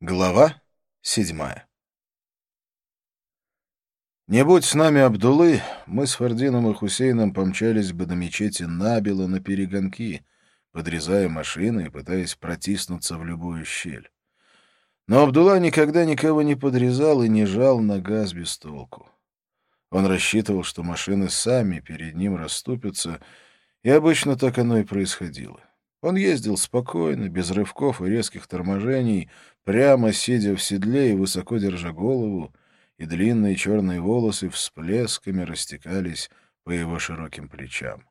Глава 7. Не будь с нами Абдуллы, мы с Фардином и Хусейном помчались бы до мечети набело на перегонки, подрезая машины и пытаясь протиснуться в любую щель. Но Абдулла никогда никого не подрезал и не жал на газ без толку. Он рассчитывал, что машины сами перед ним расступятся, и обычно так оно и происходило. Он ездил спокойно, без рывков и резких торможений, прямо сидя в седле и высоко держа голову, и длинные черные волосы всплесками растекались по его широким плечам.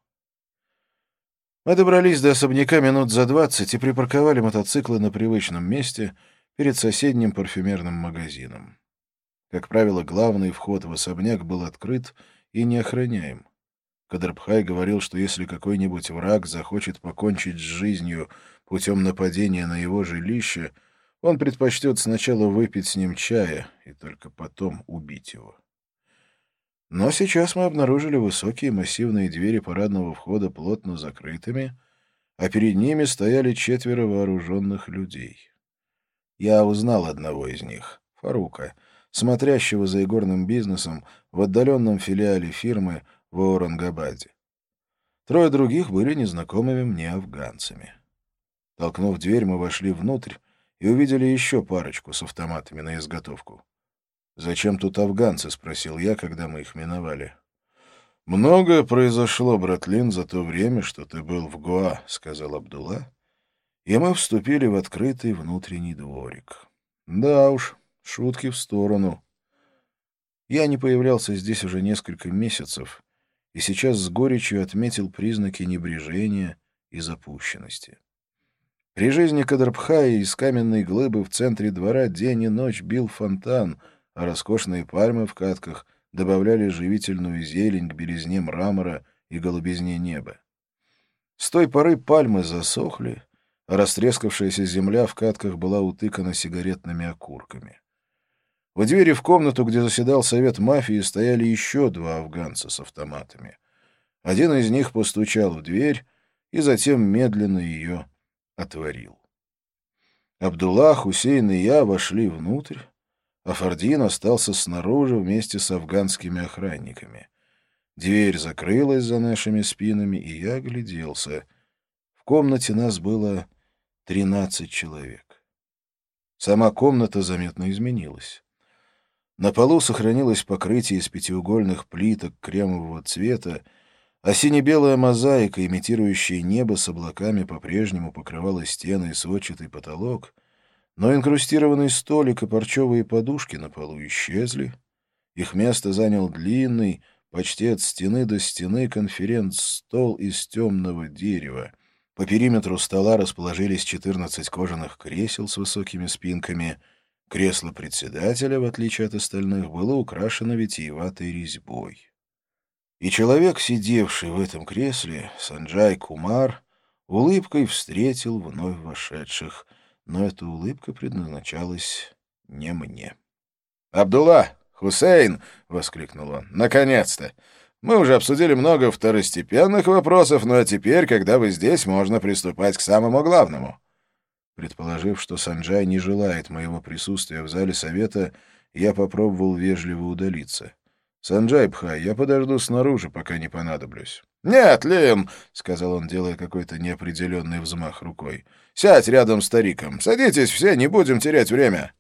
Мы добрались до особняка минут за 20 и припарковали мотоциклы на привычном месте перед соседним парфюмерным магазином. Как правило, главный вход в особняк был открыт и неохраняем. Кадрбхай говорил, что если какой-нибудь враг захочет покончить с жизнью путем нападения на его жилище, он предпочтет сначала выпить с ним чая и только потом убить его. Но сейчас мы обнаружили высокие массивные двери парадного входа плотно закрытыми, а перед ними стояли 4 вооруженных людей. Я узнал одного из них, Фарука, смотрящего за игорным бизнесом в отдаленном филиале фирмы в Аурангабаде. 3 других были незнакомыми мне афганцами. Толкнув дверь, мы вошли внутрь и увидели еще парочку с автоматами на изготовку. «Зачем тут афганцы?» — спросил я, когда мы их миновали. «Многое произошло, братлин, за то время, что ты был в Гоа», — сказал Абдулла, и мы вступили в открытый внутренний дворик. Да уж, шутки в сторону. Я не появлялся здесь уже несколько месяцев, и сейчас с горечью отметил признаки небрежения и запущенности. При жизни Кадрбхая из каменной глыбы в центре двора день и ночь бил фонтан, а роскошные пальмы в катках добавляли живительную зелень к белизне мрамора и голубизне неба. С той поры пальмы засохли, а растрескавшаяся земля в катках была утыкана сигаретными окурками. У двери в комнату, где заседал совет мафии, стояли еще 2 афганца с автоматами. Один из них постучал в дверь и затем медленно ее отворил. Абдулла, Хусейн и я вошли внутрь, а Фардин остался снаружи вместе с афганскими охранниками. Дверь закрылась за нашими спинами, и я огляделся. В комнате нас было 13 человек. Сама комната заметно изменилась. На полу сохранилось покрытие из 5-угольных плиток кремового цвета, а сине-белая мозаика, имитирующая небо с облаками, по-прежнему покрывала стены и сводчатый потолок, но инкрустированный столик и парчевые подушки на полу исчезли. Их место занял длинный, почти от стены до стены, конференц-стол из темного дерева. По периметру стола расположились 14 кожаных кресел с высокими спинками. Кресло председателя, в отличие от остальных, было украшено витиеватой резьбой. И человек, сидевший в этом кресле, Санджай Кумар, улыбкой встретил вновь вошедших, но эта улыбка предназначалась не мне. «Абдулла! Хусейн!» — воскликнул он. «Наконец-то! Мы уже обсудили много второстепенных вопросов, но теперь, когда вы здесь, можно приступать к самому главному». Предположив, что Санджай не желает моего присутствия в зале совета, я попробовал вежливо удалиться. «Санджай Бхай, я подожду снаружи, пока не понадоблюсь». «Нет, Лин», — сказал он, делая какой-то неопределенный взмах рукой. «Сядь рядом с Тариком. Садитесь все, не будем терять время».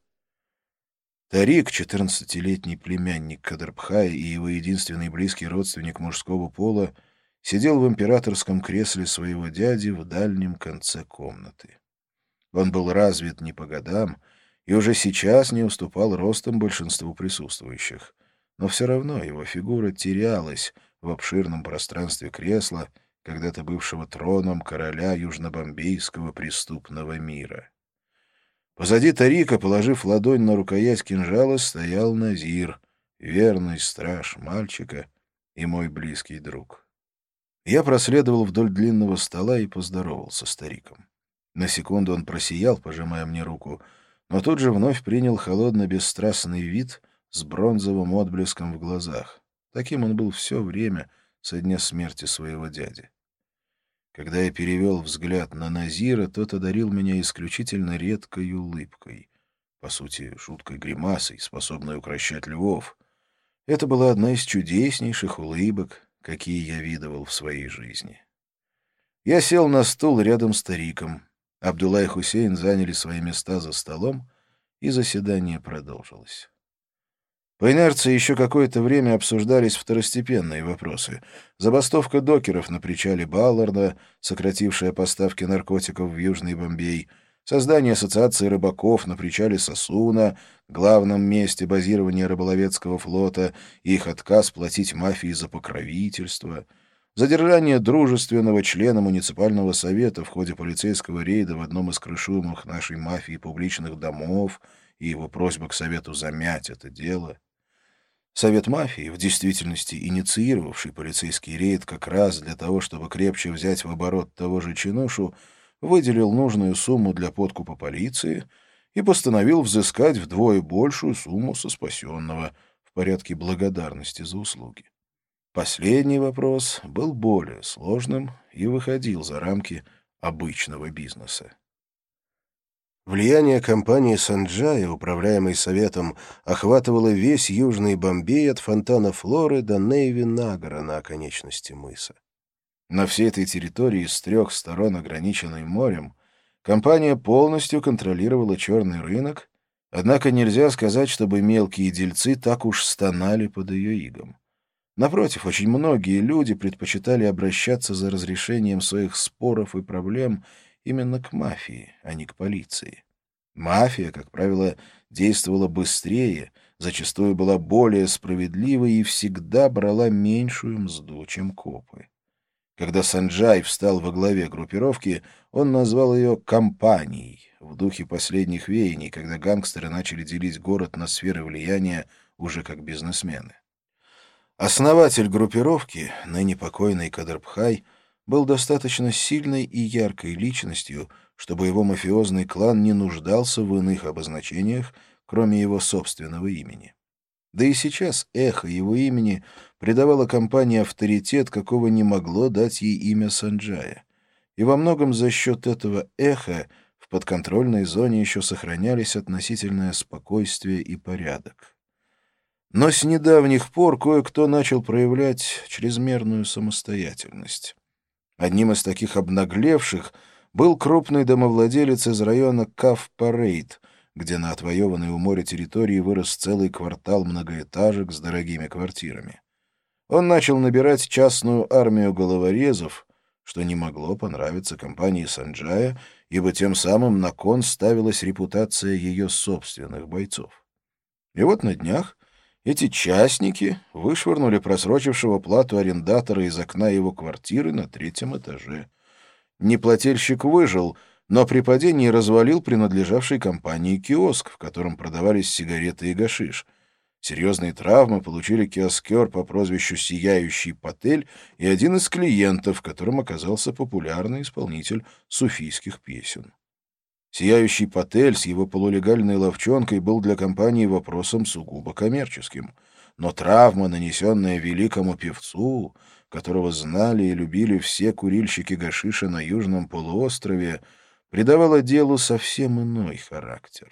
Тарик, 14-летний племянник Кадрбхая и его единственный близкий родственник мужского пола, сидел в императорском кресле своего дяди в дальнем конце комнаты. Он был развит не по годам и уже сейчас не уступал ростом большинству присутствующих. Но все равно его фигура терялась в обширном пространстве кресла, когда-то бывшего троном короля южнобомбейского преступного мира. Позади Тарика, положив ладонь на рукоять кинжала, стоял Назир, верный страж мальчика и мой близкий друг. Я проследовал вдоль длинного стола и поздоровался с Тариком. На секунду он просиял, пожимая мне руку, но тут же вновь принял холодно-бесстрастный вид с бронзовым отблеском в глазах. Таким он был все время со дня смерти своего дяди. Когда я перевел взгляд на Назира, тот одарил меня исключительно редкой улыбкой. по сути, жуткой гримасой, способной укрощать львов. Это была одна из чудеснейших улыбок, какие я видывал в своей жизни. Я сел на стул рядом с стариком. Абдулла и Хусейн заняли свои места за столом, и заседание продолжилось. По инерции еще какое-то время обсуждались второстепенные вопросы. Забастовка докеров на причале Балларда, сократившая поставки наркотиков в Южный Бомбей, создание ассоциации рыбаков на причале Сосуна, главном месте базирования рыболовецкого флота, и их отказ платить мафии за покровительство, задержание дружественного члена муниципального совета в ходе полицейского рейда в одном из крышуемых нашей мафией публичных домов и его просьба к совету замять это дело. Совет мафии, в действительности инициировавший полицейский рейд как раз для того, чтобы крепче взять в оборот того же чинушу, выделил нужную сумму для подкупа полиции и постановил взыскать вдвое большую сумму со спасенного в порядке благодарности за услуги. Последний вопрос был более сложным и выходил за рамки обычного бизнеса. Влияние компании «Санджая», управляемой Советом, охватывало весь Южный Бомбей от фонтана Флоры до Нейви-Нагара на оконечности мыса. На всей этой территории с 3 сторон, ограниченной морем, компания полностью контролировала черный рынок, однако нельзя сказать, чтобы мелкие дельцы так уж стонали под ее игом. Напротив, очень многие люди предпочитали обращаться за разрешением своих споров и проблем именно к мафии, а не к полиции. Мафия, как правило, действовала быстрее, зачастую была более справедливой и всегда брала меньшую мзду, чем копы. Когда Санджай встал во главе группировки, он назвал ее «компанией», в духе последних веяний, когда гангстеры начали делить город на сферы влияния уже как бизнесмены. Основатель группировки, ныне покойный Кадрбхай, был достаточно сильной и яркой личностью, чтобы его мафиозный клан не нуждался в иных обозначениях, кроме его собственного имени. Да и сейчас эхо его имени придавало компании авторитет, какого не могло дать ей имя Санджая. И во многом за счет этого эха в подконтрольной зоне еще сохранялись относительное спокойствие и порядок. Но с недавних пор кое-кто начал проявлять чрезмерную самостоятельность. Одним из таких обнаглевших был крупный домовладелец из района Каф-Парейд, где на отвоеванной у моря территории вырос целый квартал многоэтажек с дорогими квартирами. Он начал набирать частную армию головорезов, что не могло понравиться компании Санджая, ибо тем самым на кон ставилась репутация ее собственных бойцов. И вот на днях эти частники вышвырнули просрочившего плату арендатора из окна его квартиры на 3-м этаже. Неплательщик выжил, но при падении развалил принадлежавший компании киоск, в котором продавались сигареты и гашиш. Серьезные травмы получили киоскер по прозвищу «Сияющий Патель» и один из клиентов, которым оказался популярный исполнитель суфийских песен. Сияющий Патель с его полулегальной ловчонкой был для компании вопросом сугубо коммерческим. Но травма, нанесенная великому певцу, которого знали и любили все курильщики гашиша на Южном полуострове, придавала делу совсем иной характер.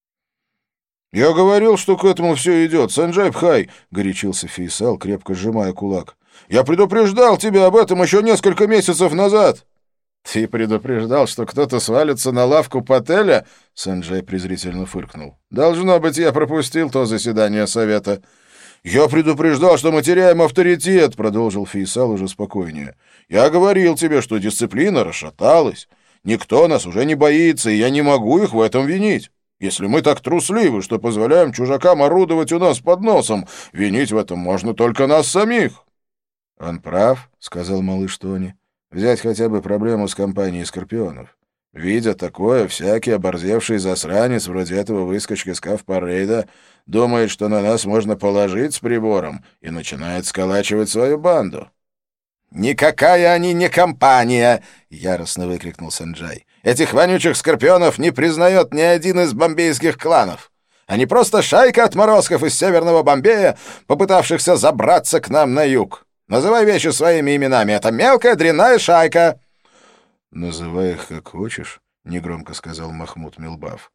«Я говорил, что к этому все идет, Санджай Бхай!» — горячился Фейсал, крепко сжимая кулак. «Я предупреждал тебя об этом еще несколько месяцев назад!» «Ты предупреждал, что кто-то свалится на лавку Пателя?» — Санджай презрительно фыркнул. «Должно быть, я пропустил то заседание совета». «Я предупреждал, что мы теряем авторитет», — продолжил Фейсал уже спокойнее. «Я говорил тебе, что дисциплина расшаталась. Никто нас уже не боится, и я не могу их в этом винить. Если мы так трусливы, что позволяем чужакам орудовать у нас под носом, винить в этом можно только нас самих». «Он прав», — сказал малыш Тони. «Взять хотя бы проблему с компанией «Скорпионов». Видя такое, всякий оборзевший засранец вроде этого выскочки с Каф-Парейда думает, что на нас можно положить с прибором, и начинает сколачивать свою банду». «Никакая они не компания!» — яростно выкрикнул Санджай. «Этих вонючих скорпионов не признает ни один из бомбейских кланов. Они просто шайка отморозков из Северного Бомбея, попытавшихся забраться к нам на юг. Называй вещи своими именами. Это мелкая дрянная шайка». «Называй их как хочешь», — негромко сказал Махмуд Милбаф.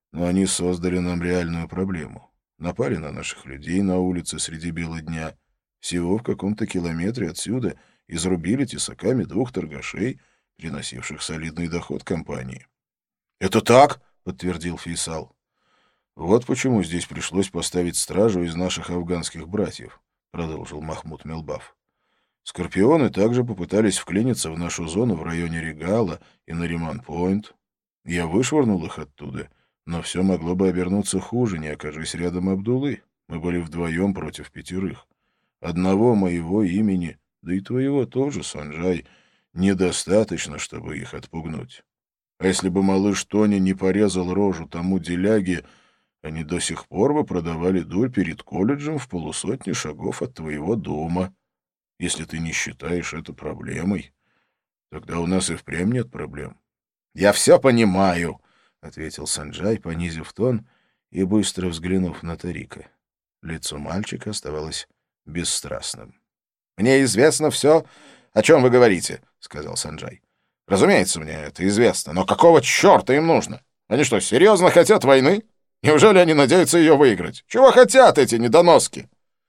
но они создали нам реальную проблему. Напали на наших людей на улице среди бела дня. Всего в каком-то километре отсюда изрубили тесаками 2 торгашей, приносивших солидный доход компании. «Это так?» — подтвердил Фейсал. «Вот почему здесь пришлось поставить стражу из наших афганских братьев», — продолжил Махмуд Мелбаф. «Скорпионы также попытались вклиниться в нашу зону в районе Регала и Нариман-Пойнт. Я вышвырнул их оттуда, но все могло бы обернуться хуже, не окажись рядом Абдуллы. Мы были вдвоем против 5. Одного моего имени, да и твоего тоже, Санджай, недостаточно, чтобы их отпугнуть. А если бы малыш Тони не порезал рожу тому деляге, они до сих пор бы продавали дурь перед колледжем в 100 шагов от твоего дома. Если ты не считаешь это проблемой, тогда у нас и впрямь нет проблем». «Я все понимаю», — ответил Санджай, понизив тон и быстро взглянув на Тарика. Лицо мальчика оставалось бесстрастным. «Мне известно все, о чем вы говорите», — сказал Санджай. «Разумеется, мне это известно, но какого черта им нужно? Они что, серьезно хотят войны? Неужели они надеются ее выиграть? Чего хотят эти недоноски?»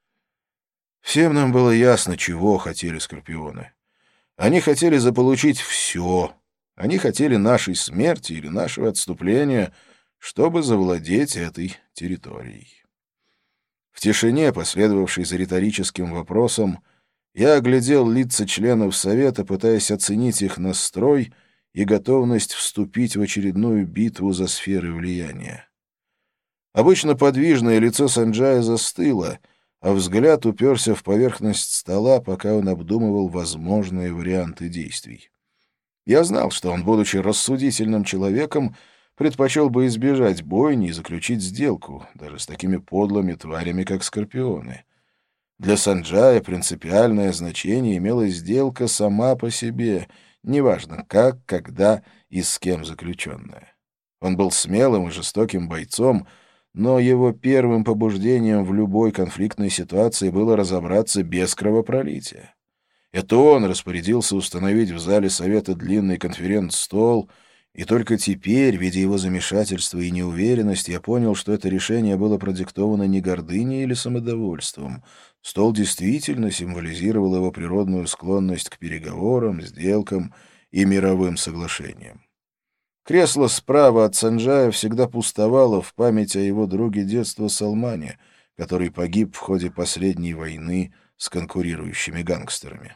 Всем нам было ясно, чего хотели скорпионы. Они хотели заполучить все. Они хотели нашей смерти или нашего отступления, чтобы завладеть этой территорией. В тишине, последовавшей за риторическим вопросом, я оглядел лица членов Совета, пытаясь оценить их настрой и готовность вступить в очередную битву за сферы влияния. Обычно подвижное лицо Санджая застыло, а взгляд уперся в поверхность стола, пока он обдумывал возможные варианты действий. Я знал, что он, будучи рассудительным человеком, предпочел бы избежать бойни и заключить сделку, даже с такими подлыми тварями, как скорпионы. Для Санджая принципиальное значение имела сделка сама по себе, неважно как, когда и с кем заключенная. Он был смелым и жестоким бойцом, но его первым побуждением в любой конфликтной ситуации было разобраться без кровопролития. Это он распорядился установить в зале Совета длинный конференц-стол, и только теперь, видя его замешательство и неуверенность, я понял, что это решение было продиктовано не гордыней или самодовольством. Стол действительно символизировал его природную склонность к переговорам, сделкам и мировым соглашениям. Кресло справа от Санджая всегда пустовало в память о его друге детства Салмане, который погиб в ходе последней войны с конкурирующими гангстерами.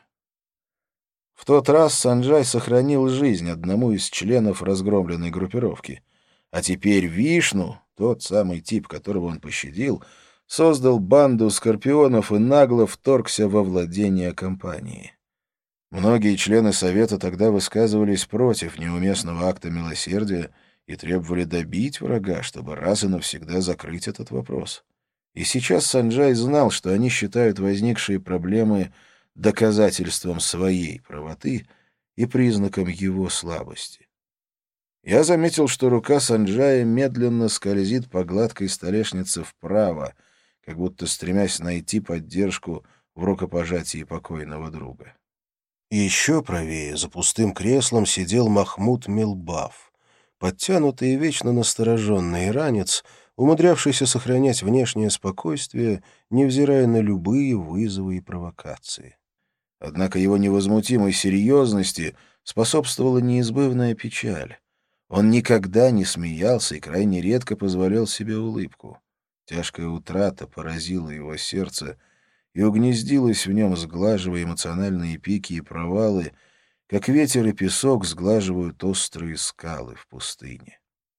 В тот раз Санджай сохранил жизнь одному из членов разгромленной группировки, а теперь Вишну, тот самый тип, которого он пощадил, создал банду скорпионов и нагло вторгся во владение компании. Многие члены Совета тогда высказывались против неуместного акта милосердия и требовали добить врага, чтобы раз и навсегда закрыть этот вопрос. И сейчас Санджай знал, что они считают возникшие проблемы доказательством своей правоты и признаком его слабости. Я заметил, что рука Санджая медленно скользит по гладкой столешнице вправо, как будто стремясь найти поддержку в рукопожатии покойного друга. И еще правее, за пустым креслом, сидел Махмуд Мелбаф, подтянутый и вечно настороженный иранец, умудрявшийся сохранять внешнее спокойствие, невзирая на любые вызовы и провокации. Однако его невозмутимой серьезности способствовала неизбывная печаль. Он никогда не смеялся и крайне редко позволял себе улыбку. Тяжкая утрата поразила его сердце и угнездилась в нем, сглаживая эмоциональные пики и провалы, как ветер и песок сглаживают острые скалы в пустыне.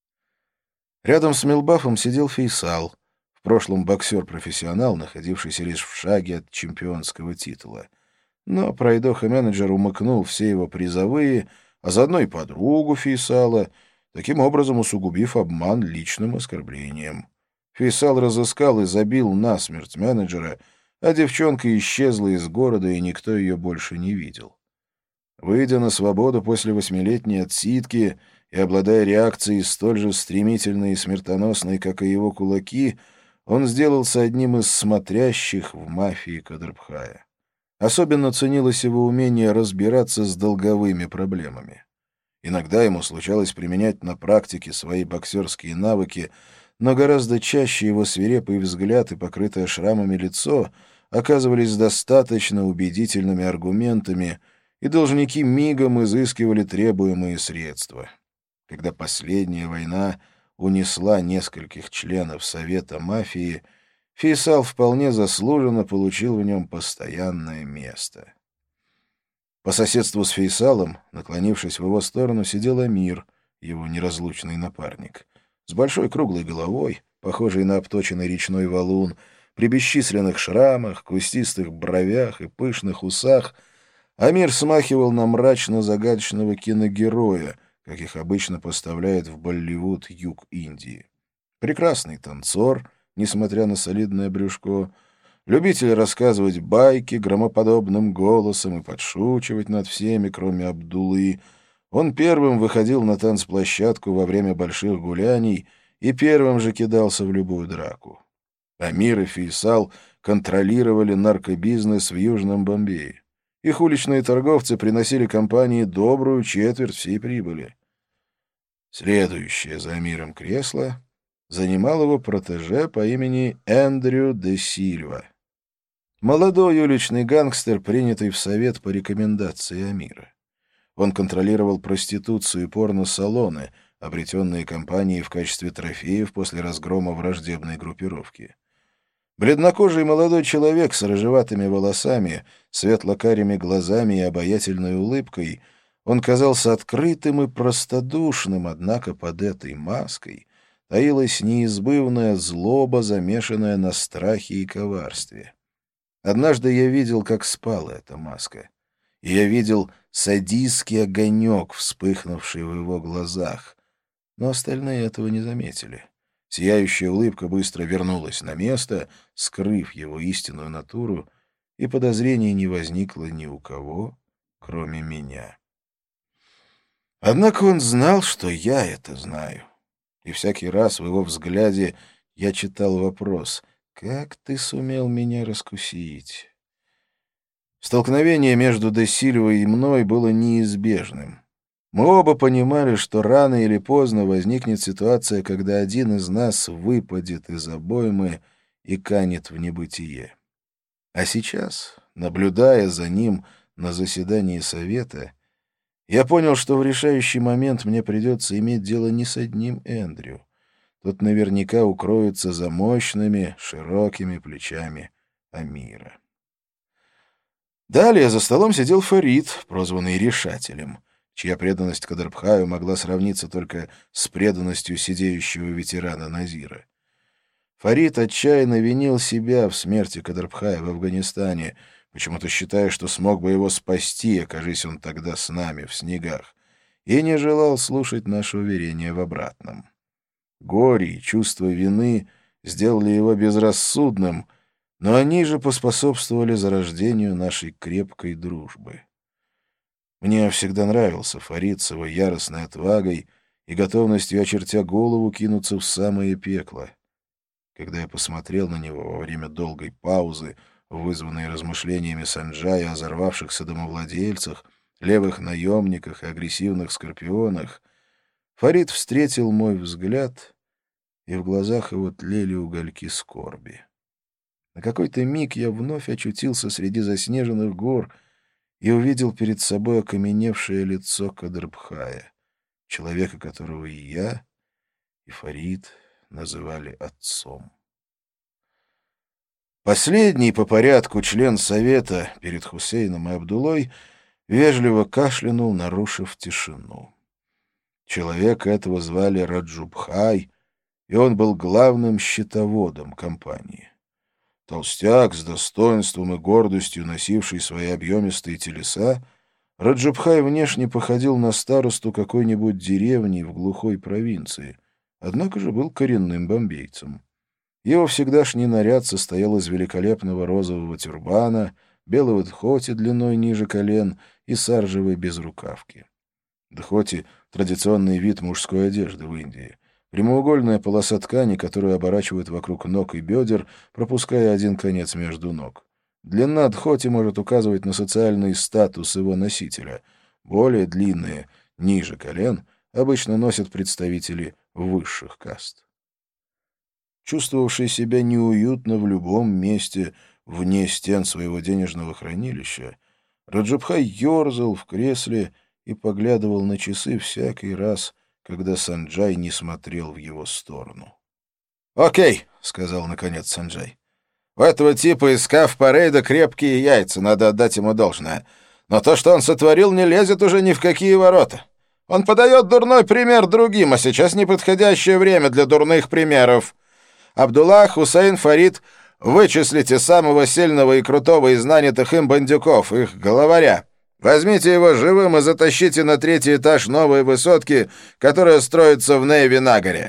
Рядом с Мелбафом сидел Фейсал, в прошлом боксер-профессионал, находившийся лишь в шаге от чемпионского титула. Но пройдоха-менеджер умыкнул все его призовые, а заодно и подругу Фейсала, таким образом усугубив обман личным оскорблением. Фейсал разыскал и забил насмерть менеджера, а девчонка исчезла из города, и никто ее больше не видел. Выйдя на свободу после 8-летней отсидки и обладая реакцией столь же стремительной и смертоносной, как и его кулаки, он сделался одним из смотрящих в мафии Кадрбхая. Особенно ценилось его умение разбираться с долговыми проблемами. Иногда ему случалось применять на практике свои боксерские навыки, но гораздо чаще его свирепый взгляд и покрытое шрамами лицо оказывались достаточно убедительными аргументами, и должники мигом изыскивали требуемые средства. Когда последняя война унесла нескольких членов Совета мафии, Фейсал вполне заслуженно получил в нем постоянное место. По соседству с Фейсалом, наклонившись в его сторону, сидел Амир, его неразлучный напарник, с большой круглой головой, похожей на обточенный речной валун, при бесчисленных шрамах, кустистых бровях и пышных усах. Амир смахивал на мрачно-загадочного киногероя, каких обычно поставляют в Болливуд юг Индии. Прекрасный танцор, несмотря на солидное брюшко, любитель рассказывать байки громоподобным голосом и подшучивать над всеми, кроме Абдулы. Он первым выходил на танцплощадку во время больших гуляний и первым же кидался в любую драку. Амир и Фейсал контролировали наркобизнес в Южном Бомбее. Их уличные торговцы приносили компании добрую четверть всей прибыли. Следующее за Амиром кресло занимал его протеже по имени Эндрю де Сильва. Молодой уличный гангстер, принятый в совет по рекомендации Амира. Он контролировал проституцию и порно-салоны, обретенные компанией в качестве трофеев после разгрома враждебной группировки. Бледнокожий молодой человек с рыжеватыми волосами, светло-карими глазами и обаятельной улыбкой, он казался открытым и простодушным, однако под этой маской таилась неизбывная злоба, замешанная на страхе и коварстве. Однажды я видел, как спала эта маска, и я видел садистский огонек, вспыхнувший в его глазах, но остальные этого не заметили. Сияющая улыбка быстро вернулась на место, скрыв его истинную натуру, и подозрений не возникло ни у кого, кроме меня. Однако он знал, что я это знаю, и всякий раз в его взгляде я читал вопрос: «Как ты сумел меня раскусить?» Столкновение между де Сильвой и мной было неизбежным. Мы оба понимали, что рано или поздно возникнет ситуация, когда один из нас выпадет из обоймы и канет в небытие. А сейчас, наблюдая за ним на заседании совета, я понял, что в решающий момент мне придется иметь дело не с одним Эндрю. Тот наверняка укроется за мощными, широкими плечами Амира. Далее за столом сидел Фарид, прозванный Решателем, чья преданность Кадрбхаю могла сравниться только с преданностью сидеющего ветерана Назира. Фарид отчаянно винил себя в смерти Кадрбхая в Афганистане, почему-то считая, что смог бы его спасти, окажись он тогда с нами в снегах, и не желал слушать наше уверение в обратном. Горе и чувство вины сделали его безрассудным, но они же поспособствовали зарождению нашей крепкой дружбы. Мне всегда нравился Фарид с его яростной отвагой и готовностью, очертя голову, кинуться в самое пекло. Когда я посмотрел на него во время долгой паузы, вызванной размышлениями Санджая о взорвавшихся домовладельцах, левых наемниках и агрессивных скорпионах, Фарид встретил мой взгляд, и в глазах его тлели угольки скорби. На какой-то миг я вновь очутился среди заснеженных гор и увидел перед собой окаменевшее лицо Кадрбхая, человека, которого и я, и Фарид называли отцом. Последний по порядку член совета перед Хусейном и Абдулой вежливо кашлянул, нарушив тишину. Человека этого звали Раджубхай, и он был главным счетоводом компании. Толстяк, с достоинством и гордостью носивший свои объемистые телеса, Раджубхай внешне походил на старосту какой-нибудь деревни в глухой провинции, однако же был коренным бомбейцем. Его всегдашний наряд состоял из великолепного розового тюрбана, белого дхоти длиной ниже колен и саржевой безрукавки. Дхоти — традиционный вид мужской одежды в Индии. Прямоугольная полоса ткани, которую оборачивают вокруг ног и бедер, пропуская один конец между ног. Длина дхоти может указывать на социальный статус его носителя. Более длинные ниже колен, обычно носят представители высших каст. Чувствовавший себя неуютно в любом месте вне стен своего денежного хранилища, Раджабхай ерзал в кресле и поглядывал на часы всякий раз, когда Санджай не смотрел в его сторону. «Окей», — сказал наконец Санджай. «У этого типа из Кав-Парейда крепкие яйца, надо отдать ему должное. Но то, что он сотворил, не лезет уже ни в какие ворота. Он подает дурной пример другим, а сейчас неподходящее время для дурных примеров. Абдулла, Хусейн, Фарид, вычислите самого сильного и крутого из нанятых им бандюков, их главаря. Возьмите его живым и затащите на 3-й этаж новой высотки, которая строится в Нейви-Нагаре».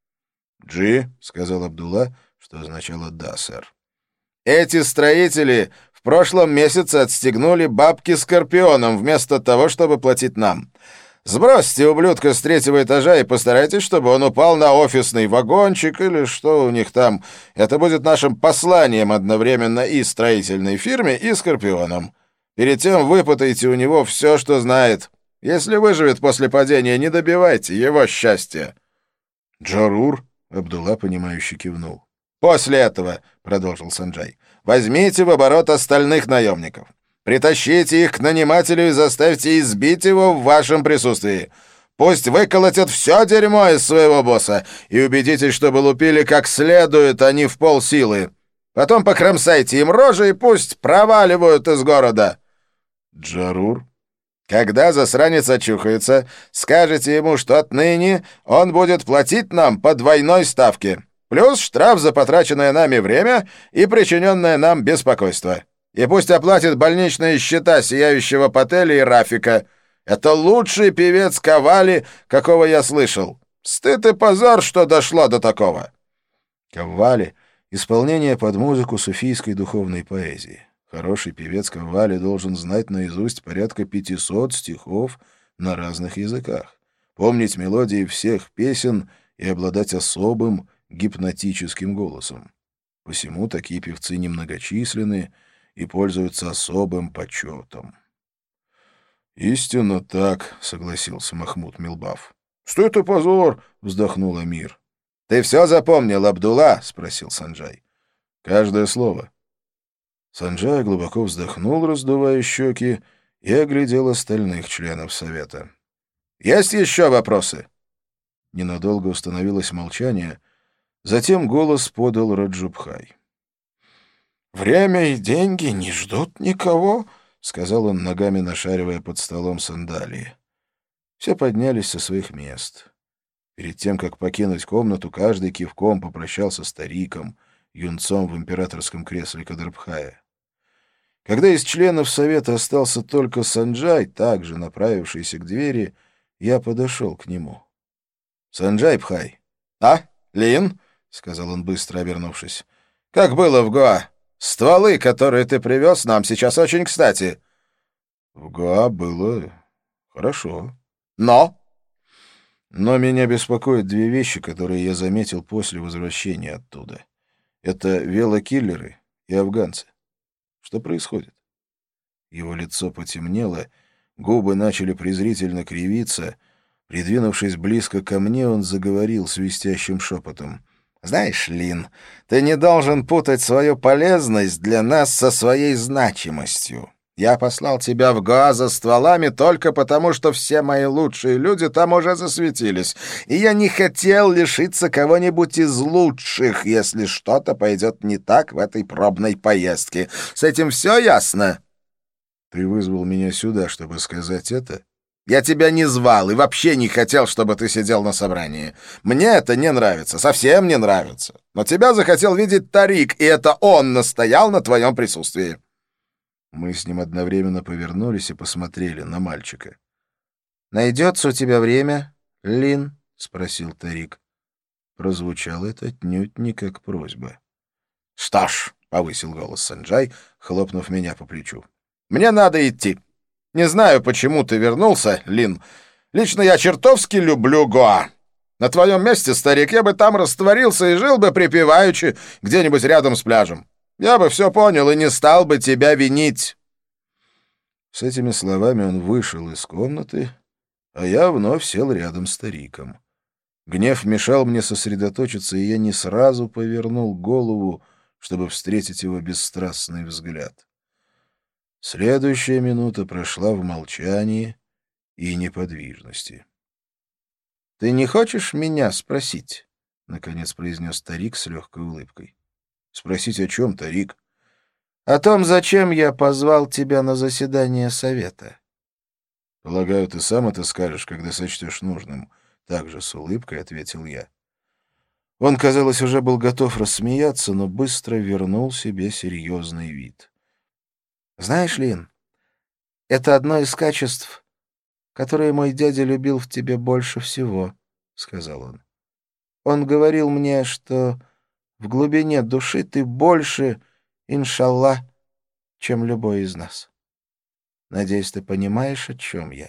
«Джи», — сказал Абдулла, что означало «да, сэр». «Эти строители в прошлом месяце отстегнули бабки Скорпионом вместо того, чтобы платить нам. Сбросьте ублюдка с 3-го этажа и постарайтесь, чтобы он упал на офисный вагончик или что у них там. Это будет нашим посланием одновременно и строительной фирме, и Скорпионам. Перед тем выпытайте у него все, что знает. Если выживет после падения, не добивайте его счастья». «Джарур», — Абдулла, понимающе кивнул. «После этого», — продолжил Санджай, — «возьмите в оборот остальных наемников. Притащите их к нанимателю и заставьте избить его в вашем присутствии. Пусть выколотят все дерьмо из своего босса и убедитесь, чтобы лупили как следует, а не в полсилы. Потом покромсайте им рожи и пусть проваливают из города». «Джарур?» «Когда засранец очухается, скажете ему, что отныне он будет платить нам по двойной ставке, плюс штраф за потраченное нами время и причиненное нам беспокойство. И пусть оплатит больничные счета Сияющего Пателя и Рафика. Это лучший певец Кавали, какого я слышал. Стыд и позор, что дошло до такого». Кавали — исполнение под музыку суфийской духовной поэзии. Хороший певец Кавали должен знать наизусть порядка 500 стихов на разных языках, помнить мелодии всех песен и обладать особым гипнотическим голосом. Посему такие певцы немногочисленны и пользуются особым почетом. «Истинно так», — согласился Махмуд Милбаф. «Что это позор?» — вздохнул Амир. «Ты все запомнил, Абдулла?» — спросил Санджай. «Каждое слово». Санджай глубоко вздохнул, раздувая щеки, и оглядел остальных членов совета. «Есть еще вопросы?» Ненадолго установилось молчание, затем голос подал Раджабхай. «Время и деньги не ждут никого», — сказал он, ногами нашаривая под столом сандалии. Все поднялись со своих мест. Перед тем, как покинуть комнату, каждый кивком попрощался с стариком, юнцом в императорском кресле Кадрбхая. Когда из членов совета остался только Санджай, также направившийся к двери, я подошел к нему. «Санджай Бхай». «А, Лин?» — сказал он, быстро обернувшись. «Как было в Гоа? Стволы, которые ты привез нам, сейчас очень кстати». «В Гоа было хорошо». «Но?» «Но меня беспокоят две вещи, которые я заметил после возвращения оттуда. Это велокиллеры и афганцы. Что происходит?» Его лицо потемнело, губы начали презрительно кривиться. Придвинувшись близко ко мне, он заговорил свистящим шепотом. «Знаешь, Лин, ты не должен путать свою полезность для нас со своей значимостью. Я послал тебя в Гоа за стволами только потому, что все мои лучшие люди там уже засветились, и я не хотел лишиться кого-нибудь из лучших, если что-то пойдет не так в этой пробной поездке. С этим все ясно?» «Ты вызвал меня сюда, чтобы сказать это?» «Я тебя не звал и вообще не хотел, чтобы ты сидел на собрании. Мне это не нравится, совсем не нравится. Но тебя захотел видеть Тарик, и это он настоял на твоем присутствии». Мы с ним одновременно повернулись и посмотрели на мальчика. «Найдется у тебя время, Лин?» — спросил Тарик. Прозвучало это отнюдь не как просьба. «Что ж», — повысил голос Санджай, хлопнув меня по плечу, — «мне надо идти. Не знаю, почему ты вернулся, Лин. Лично я чертовски люблю Гоа. На твоем месте, старик, я бы там растворился и жил бы припеваючи где-нибудь рядом с пляжем. Я бы все понял и не стал бы тебя винить». С этими словами он вышел из комнаты, а я вновь сел рядом с Тариком. Гнев мешал мне сосредоточиться, и я не сразу повернул голову, чтобы встретить его бесстрастный взгляд. Следующая минута прошла в молчании и неподвижности. — Ты не хочешь меня спросить? — наконец произнес Тарик с легкой улыбкой. — Спросить о чем, Тарик? — О том, зачем я позвал тебя на заседание совета. — Полагаю, ты сам это скажешь, когда сочтешь нужным. Также с улыбкой ответил я. Он, казалось, уже был готов рассмеяться, но быстро вернул себе серьезный вид. — Знаешь, Лин, это одно из качеств, которые мой дядя любил в тебе больше всего, — сказал он. Он говорил мне, что в глубине души ты больше, иншаллах, чем любой из нас. Надеюсь, ты понимаешь, о чем я.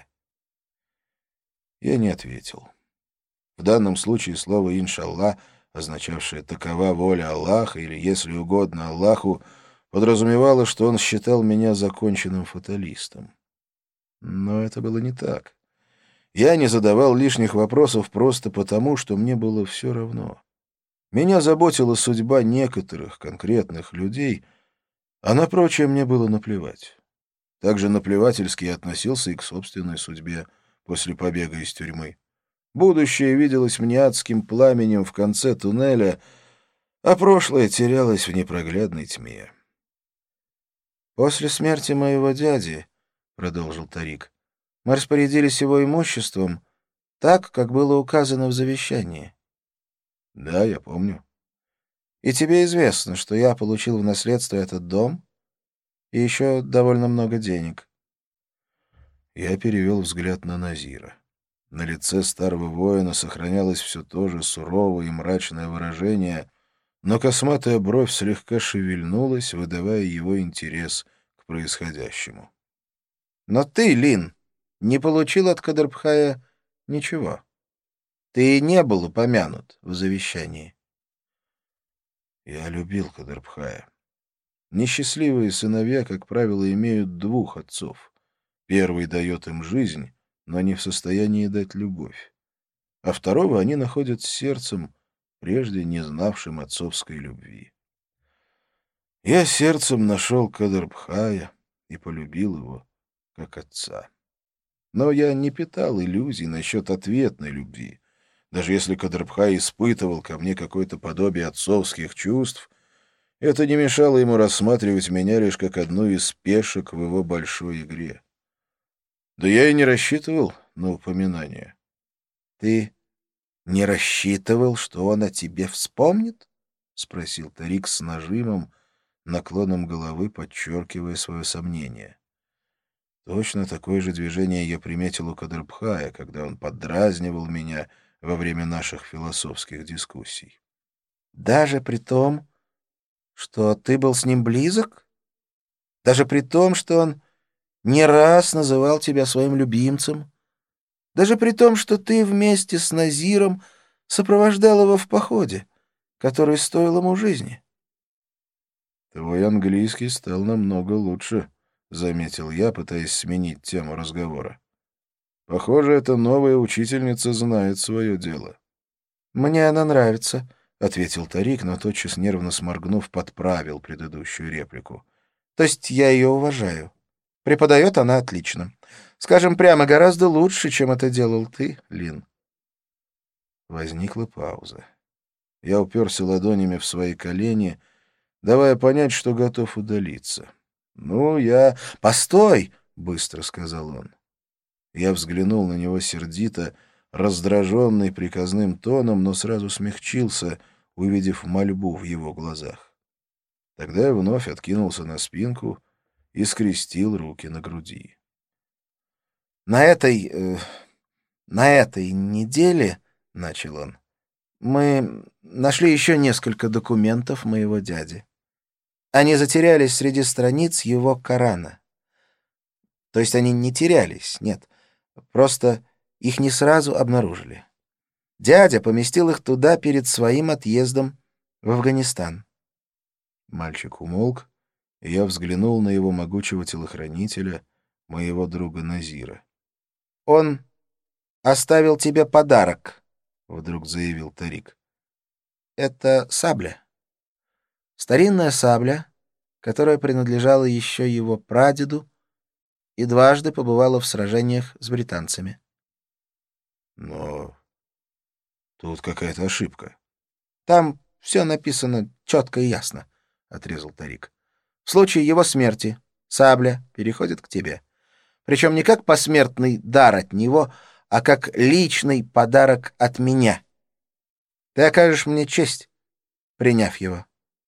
Я не ответил. В данном случае слово «иншаллах», означавшее «такова воля Аллаха» или, если угодно, Аллаху, подразумевало, что он считал меня законченным фаталистом. Но это было не так. Я не задавал лишних вопросов просто потому, что мне было все равно. Меня заботила судьба некоторых конкретных людей, а на прочее мне было наплевать. Также наплевательски я относился и к собственной судьбе после побега из тюрьмы. Будущее виделось мне адским пламенем в конце туннеля, а прошлое терялось в непроглядной тьме. «После смерти моего дяди, — продолжил Тарик, — мы распорядились его имуществом так, как было указано в завещании». «Да, я помню». «И тебе известно, что я получил в наследство этот дом и еще довольно много денег». Я перевел взгляд на Назира. На лице старого воина сохранялось все то же суровое и мрачное выражение, но косматая бровь слегка шевельнулась, выдавая его интерес к происходящему. «Но ты, Лин, не получил от Кадрбхая ничего. Ты не был упомянут в завещании». Я любил Кадрбхая. Несчастливые сыновья, как правило, имеют двух отцов. Первый дает им жизнь, но не в состоянии дать любовь. А второго они находят сердцем, прежде не знавшим отцовской любви. Я сердцем нашел Кадрбхая и полюбил его, как отца. Но я не питал иллюзий насчет ответной любви. Даже если Кадрбхай испытывал ко мне какое-то подобие отцовских чувств, это не мешало ему рассматривать меня лишь как одну из пешек в его большой игре. Да я и не рассчитывал на упоминание. — Ты не рассчитывал, что он о тебе вспомнит? — спросил Тарик с нажимом, наклоном головы подчеркивая свое сомнение. Точно такое же движение я приметил у Кадрбхая, когда он поддразнивал меня во время наших философских дискуссий. — Даже при том, что ты был с ним близок? Даже при том, что он не раз называл тебя своим любимцем? Даже при том, что ты вместе с Назиром сопровождал его в походе, который стоил ему жизни? — Твой английский стал намного лучше, — заметил я, пытаясь сменить тему разговора. — Похоже, эта новая учительница знает свое дело. — Мне она нравится, — ответил Тарик, но тотчас, нервно сморгнув, подправил предыдущую реплику. — То есть я ее уважаю. Преподает она отлично. Скажем прямо, гораздо лучше, чем это делал ты, Лин. Возникла пауза. Я уперся ладонями в свои колени, давая понять, что готов удалиться. «Ну, я...» «Постой!» — быстро сказал он. Я взглянул на него сердито, раздраженный приказным тоном, но сразу смягчился, увидев мольбу в его глазах. Тогда я вновь откинулся на спинку и скрестил руки на груди. «На этой неделе, — начал он, — мы нашли еще несколько документов моего дяди. Они затерялись среди страниц его Корана. То есть они не терялись, нет, просто их не сразу обнаружили. Дядя поместил их туда перед своим отъездом в Афганистан». Мальчик умолк, и я взглянул на его могучего телохранителя, моего друга Назира. «Он оставил тебе подарок, — вдруг заявил Тарик. Это сабля. Старинная сабля, которая принадлежала еще его прадеду и дважды побывала в сражениях с британцами. Но тут какая-то ошибка. Там все написано четко и ясно, — отрезал Тарик. В случае его смерти сабля переходит к тебе. Причем не как посмертный дар от него, а как личный подарок от меня. Ты окажешь мне честь, приняв его.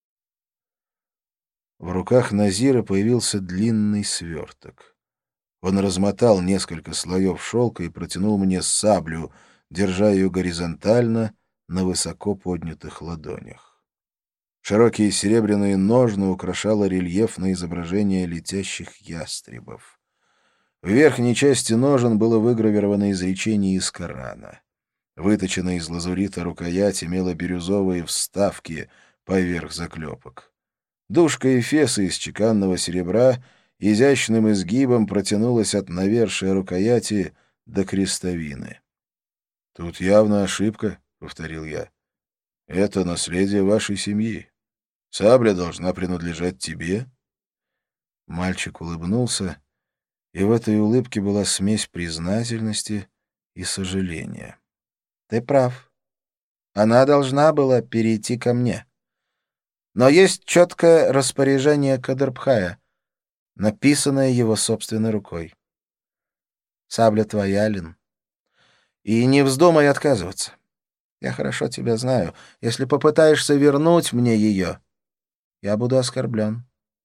В руках Назира появился длинный сверток. Он размотал несколько слоев шелка и протянул мне саблю, держа ее горизонтально на высоко поднятых ладонях. Широкие серебряные ножны украшало рельефное изображение летящих ястребов. В верхней части ножен было выгравировано изречение из Корана. Выточенная из лазурита рукоять имела бирюзовые вставки поверх заклепок. Дужка эфеса из чеканного серебра изящным изгибом протянулась от навершия рукояти до крестовины. «Тут явно ошибка», — повторил я. «Это наследие вашей семьи. Сабля должна принадлежать тебе». Мальчик улыбнулся, и в этой улыбке была смесь признательности и сожаления. Ты прав. Она должна была перейти ко мне. Но есть четкое распоряжение Кадрбхая, написанное его собственной рукой. Сабля твоя, Лин. И не вздумай отказываться. Я хорошо тебя знаю. Если попытаешься вернуть мне ее, я буду оскорблен.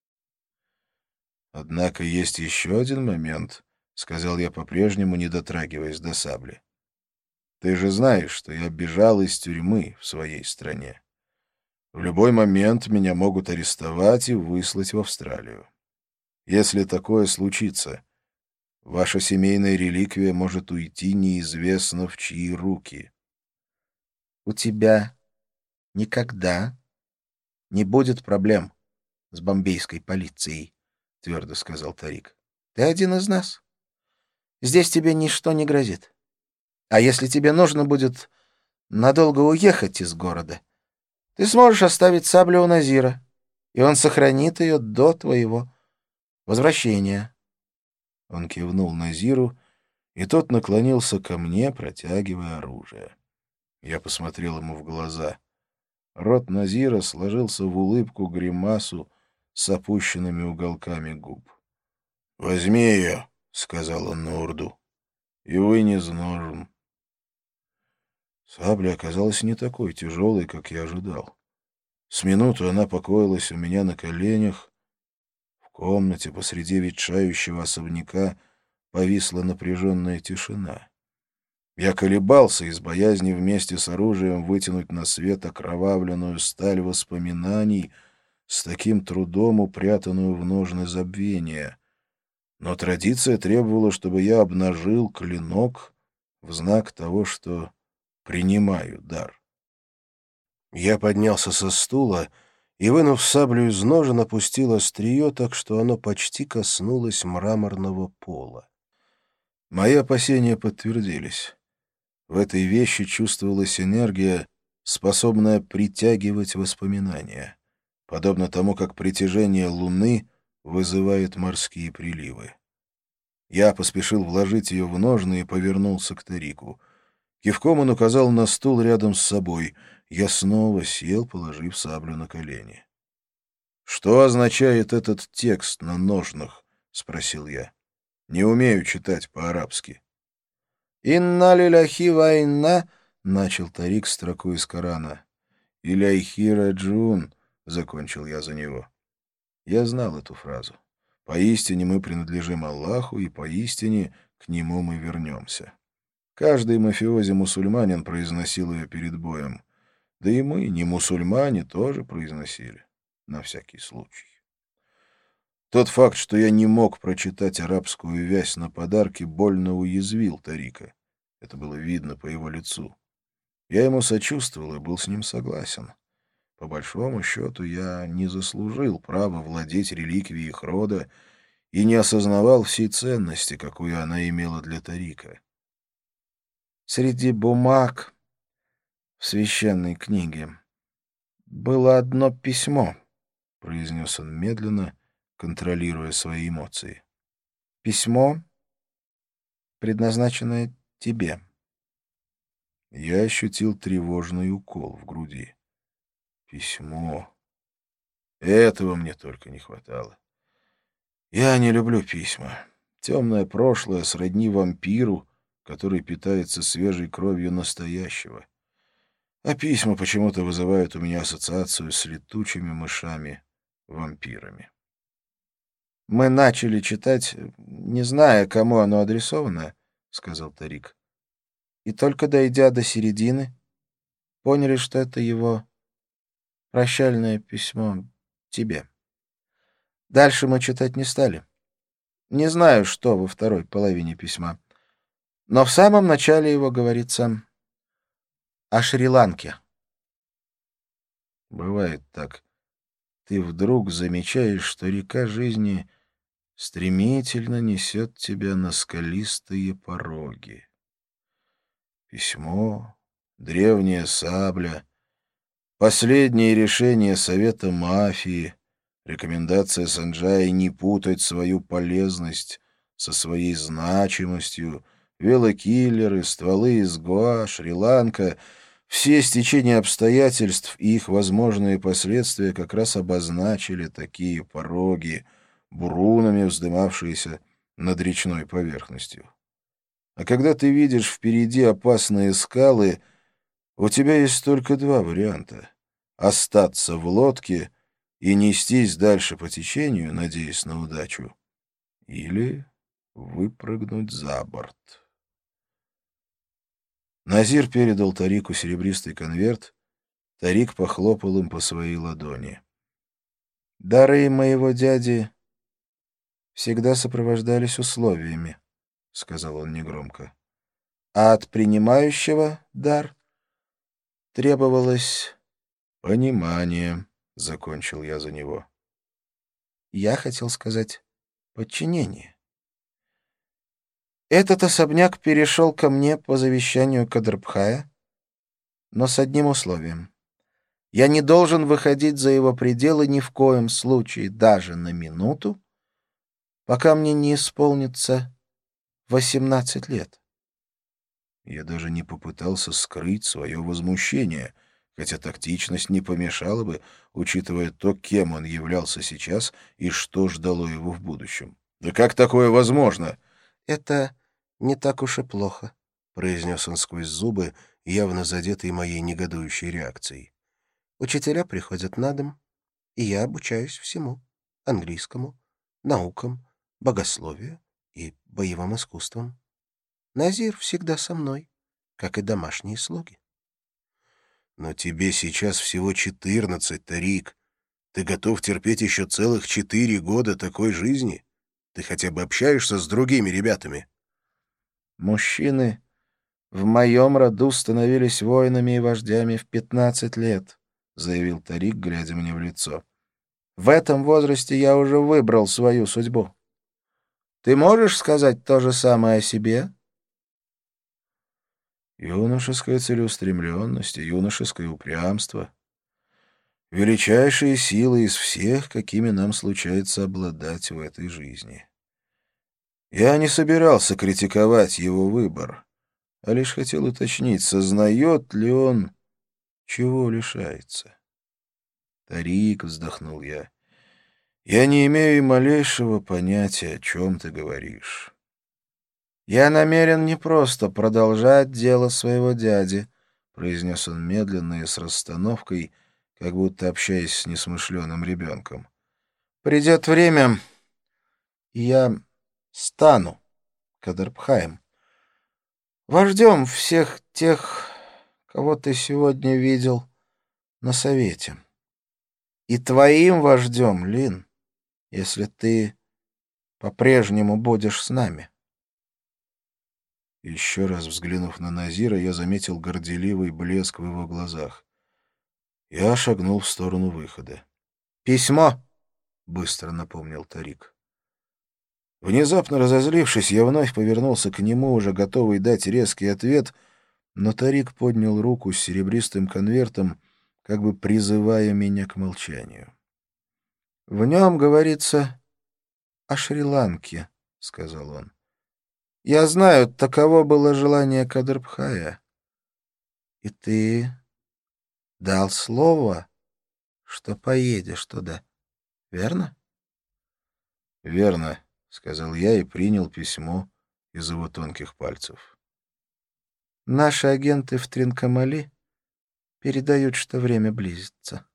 «Однако есть еще один момент», — сказал я по-прежнему, не дотрагиваясь до сабли. «Ты же знаешь, что я бежал из тюрьмы в своей стране. В любой момент меня могут арестовать и выслать в Австралию. Если такое случится, ваша семейная реликвия может уйти неизвестно в чьи руки». У тебя никогда не будет проблем с бомбейской полицией, — твердо сказал Тарик. Ты один из нас. Здесь тебе ничто не грозит. А если тебе нужно будет надолго уехать из города, ты сможешь оставить саблю у Назира, и он сохранит ее до твоего возвращения. Он кивнул Назиру, и тот наклонился ко мне, протягивая оружие. Я посмотрел ему в глаза. Рот Назира сложился в улыбку-гримасу с опущенными уголками губ. «Возьми ее», — сказал он на урду, — «и вынес ножен». Сабля оказалась не такой тяжелой, как я ожидал. С минуту она покоилась у меня на коленях. В комнате посреди ветшающего особняка повисла напряженная тишина. Я колебался из боязни вместе с оружием вытянуть на свет окровавленную сталь воспоминаний, с таким трудом упрятанную в ножны забвения. Но традиция требовала, чтобы я обнажил клинок в знак того, что принимаю дар. Я поднялся со стула и, вынув саблю из ножен, опустил острие так, что оно почти коснулось мраморного пола. Мои опасения подтвердились. В этой вещи чувствовалась энергия, способная притягивать воспоминания, подобно тому, как притяжение Луны вызывает морские приливы. Я поспешил вложить ее в ножны и повернулся к Тарику. Кивком он указал на стул рядом с собой. Я снова сел, положив саблю на колени. «Что означает этот текст на ножнах?» — спросил я. «Не умею читать по-арабски». «Инна лиляхи ва инна», — начал Тарик строку из Корана. «Иляйхи раджун», — закончил я за него. Я знал эту фразу. «Поистине мы принадлежим Аллаху, и поистине к Нему мы вернемся». Каждый мафиози-мусульманин произносил ее перед боем. Да и мы, не мусульмане, тоже произносили. На всякий случай. Тот факт, что я не мог прочитать арабскую вязь на подарке, больно уязвил Тарика. Это было видно по его лицу. Я ему сочувствовал и был с ним согласен. По большому счету, я не заслужил права владеть реликвией их рода и не осознавал всей ценности, какую она имела для Тарика. Среди бумаг в священной книге было одно письмо, — произнес он медленно, контролируя свои эмоции. Письмо, предназначенное тебе. Я ощутил тревожный укол в груди. Письмо. Этого мне только не хватало. Я не люблю письма. Темное прошлое сродни вампиру, который питается свежей кровью настоящего. А письма почему-то вызывают у меня ассоциацию с летучими мышами-вампирами. Мы начали читать, не зная, кому оно адресовано, — сказал Тарик. И только дойдя до середины, поняли, что это его прощальное письмо тебе. Дальше мы читать не стали. Не знаю, что во второй половине письма. Но в самом начале его говорится о Шри-Ланке. Бывает так. Ты вдруг замечаешь, что река жизни стремительно несет тебя на скалистые пороги. Письмо, древняя сабля, последнее решение Совета мафии, рекомендация Санджая не путать свою полезность со своей значимостью, велокиллеры, стволы из Гоа, Шри-Ланка — все стечения обстоятельств и их возможные последствия как раз обозначили такие пороги, бурунами вздымавшиеся над речной поверхностью. А когда ты видишь впереди опасные скалы, у тебя есть только два варианта: остаться в лодке и нестись дальше по течению, надеясь на удачу, или выпрыгнуть за борт. Назир передал Тарику серебристый конверт. Тарик похлопал им по своей ладони. Дары моего дяди всегда сопровождались условиями, — сказал он негромко. А от принимающего дар требовалось «Понимание», — закончил я за него. Я хотел сказать подчинение. Этот особняк перешел ко мне по завещанию Кадрбхая, но с одним условием. Я не должен выходить за его пределы ни в коем случае, даже на минуту, пока мне не исполнится 18 лет. Я даже не попытался скрыть свое возмущение, хотя тактичность не помешала бы, учитывая то, кем он являлся сейчас и что ждало его в будущем. «Да как такое возможно?» «Это не так уж и плохо», — произнес он сквозь зубы, явно задетый моей негодующей реакцией. «Учителя приходят на дом, и я обучаюсь всему — английскому, наукам, богословию и боевым искусствам. Назир всегда со мной, как и домашние слуги». «Но тебе сейчас всего 14, Тарик. Ты готов терпеть еще целых 4 года такой жизни? Ты хотя бы общаешься с другими ребятами?» «Мужчины в моем роду становились воинами и вождями в 15 лет», — заявил Тарик, глядя мне в лицо. «В этом возрасте я уже выбрал свою судьбу. Ты можешь сказать то же самое о себе?» Юношеская целеустремленность и юношеское упрямство — величайшие силы из всех, какими нам случается обладать в этой жизни. Я не собирался критиковать его выбор, а лишь хотел уточнить, сознает ли он, чего лишается. «Тарик», — вздохнул я не имею и малейшего понятия, о чем ты говоришь». «Я намерен не просто продолжать дело своего дяди», — произнес он медленно и с расстановкой, как будто общаясь с несмышленым ребенком. «Придет время, и я стану Кадрбхаем, вождем всех тех, кого ты сегодня видел на совете. И твоим вождем, Лин, если ты по-прежнему будешь с нами». Еще раз взглянув на Назира, я заметил горделивый блеск в его глазах. Я шагнул в сторону выхода. «Письмо!» — быстро напомнил Тарик. Внезапно разозлившись, я вновь повернулся к нему, уже готовый дать резкий ответ, Но Тарик поднял руку с серебристым конвертом, как бы призывая меня к молчанию. — В нем говорится о Шри-Ланке, — сказал он. — Я знаю, таково было желание Кадрбхая. И ты дал слово, что поедешь туда, верно? — Верно, — сказал я и принял письмо из его тонких пальцев. — Наши агенты в Тринкомали передают, что время близится.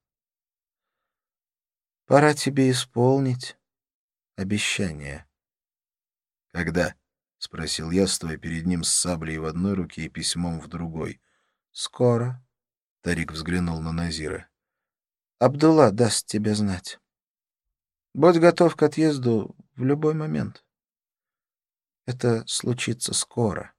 Пора тебе исполнить обещание. — Когда? — спросил я, стоя перед ним с саблей в одной руке и письмом в другой. — Скоро. Тарик взглянул на Назира. — Абдулла даст тебе знать. Будь готов к отъезду в любой момент. Это случится скоро.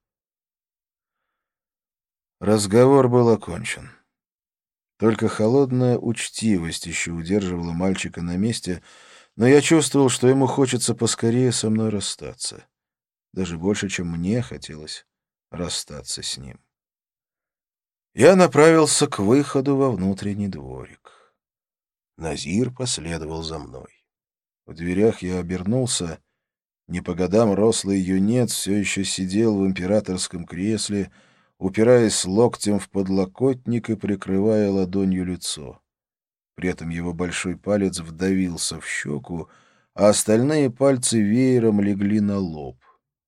Разговор был окончен. Только холодная учтивость еще удерживала мальчика на месте, но я чувствовал, что ему хочется поскорее со мной расстаться. Даже больше, чем мне хотелось расстаться с ним. Я направился к выходу во внутренний дворик. Назир последовал за мной. В дверях я обернулся. Не по годам рослый юнец все еще сидел в императорском кресле, упираясь локтем в подлокотник и прикрывая ладонью лицо. При этом его большой палец вдавился в щеку, а остальные пальцы веером легли на лоб.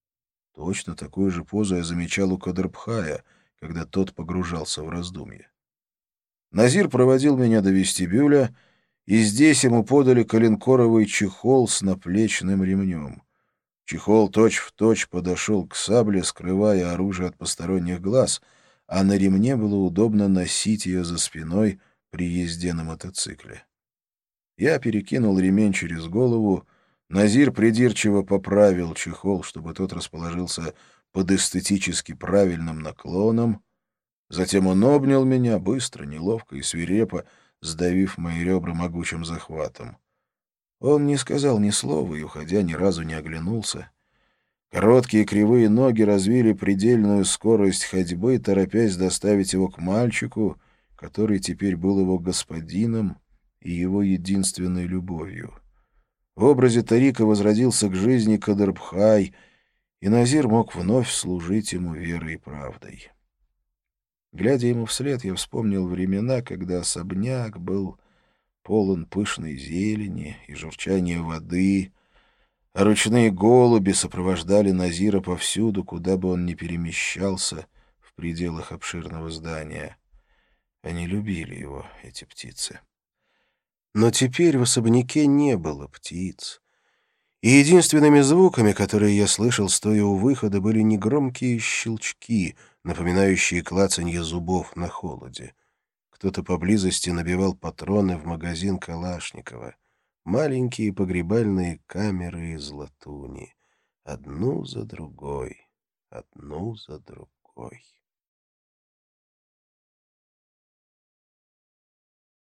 Точно такую же позу я замечал у Кадрбхая, когда тот погружался в раздумье. Назир проводил меня до вестибюля, и здесь ему подали коленкоровый чехол с наплечным ремнем. Чехол точь-в-точь подошел к сабле, скрывая оружие от посторонних глаз, а на ремне было удобно носить ее за спиной при езде на мотоцикле. Я перекинул ремень через голову, Назир придирчиво поправил чехол, чтобы тот расположился под эстетически правильным наклоном. Затем он обнял меня быстро, неловко и свирепо, сдавив мои ребра могучим захватом. Он не сказал ни слова и, уходя, ни разу не оглянулся. Короткие кривые ноги развили предельную скорость ходьбы, торопясь доставить его к мальчику, который теперь был его господином и его единственной любовью. В образе Тарика возродился к жизни Кадрбхай, и Назир мог вновь служить ему верой и правдой. Глядя ему вслед, я вспомнил времена, когда особняк был полон пышной зелени и журчания воды, а ручные голуби сопровождали Назира повсюду, куда бы он ни перемещался в пределах обширного здания. Они любили его, эти птицы. Но теперь в особняке не было птиц. И единственными звуками, которые я слышал, стоя у выхода, были негромкие щелчки, напоминающие клацанье зубов на холоде. Кто-то поблизости набивал патроны в магазин Калашникова. Маленькие погребальные камеры из латуни. Одну за другой, одну за другой.